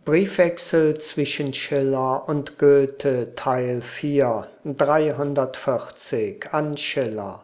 Briefwechsel zwischen Schiller und Goethe Teil 4 340 an Schiller.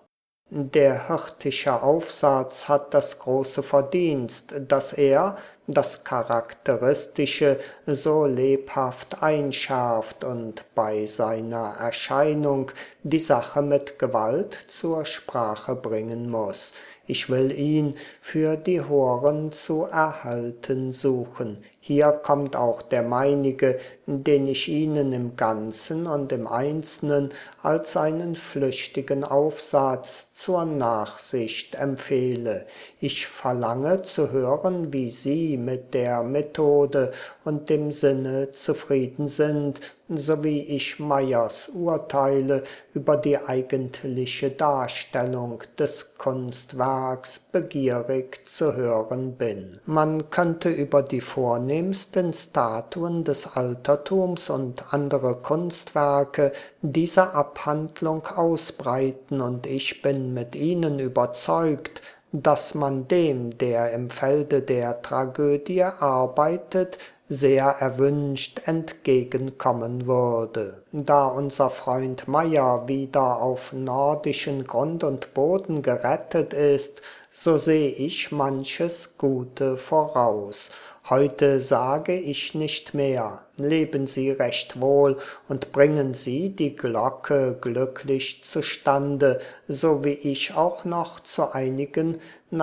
Der hirtische Aufsatz hat das große Verdienst, dass er das Charakteristische so lebhaft einschärft und bei seiner Erscheinung die Sache mit Gewalt zur Sprache bringen muss. Ich will ihn für die Horen zu erhalten suchen. Hier kommt auch der meinige, den ich Ihnen im Ganzen und im Einzelnen als einen flüchtigen Aufsatz zur Nachsicht empfehle. Ich verlange zu hören, wie Sie mit der Methode und dem Sinne zufrieden sind, so wie ich Meyers Urteile über die eigentliche Darstellung des Kunstwerks begierig zu hören bin. Man könnte über die vornehmsten Statuen des Altertums und andere Kunstwerke diese Abhandlung ausbreiten, und ich bin mit Ihnen überzeugt, dass man dem, der im Felde der Tragödie arbeitet, sehr erwünscht entgegenkommen würde. Da unser Freund Meyer wieder auf nordischen Grund und Boden gerettet ist, so sehe ich manches Gute voraus. Heute sage ich nicht mehr. Leben Sie recht wohl und bringen Sie die Glocke glücklich zustande, so wie ich auch noch zu einigen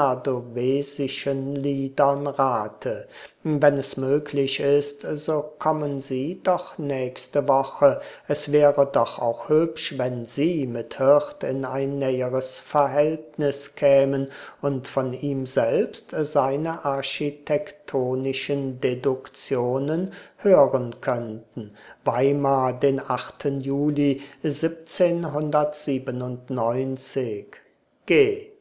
nardovesischen Liedern rate. Wenn es möglich ist, so kommen Sie doch nächste Woche. Es wäre doch auch hübsch, wenn Sie mit Hirt in ein näheres Verhältnis kämen und von ihm selbst seine architektonischen Deduktionen hören könnten. Weimar, den 8. Juli 1797. G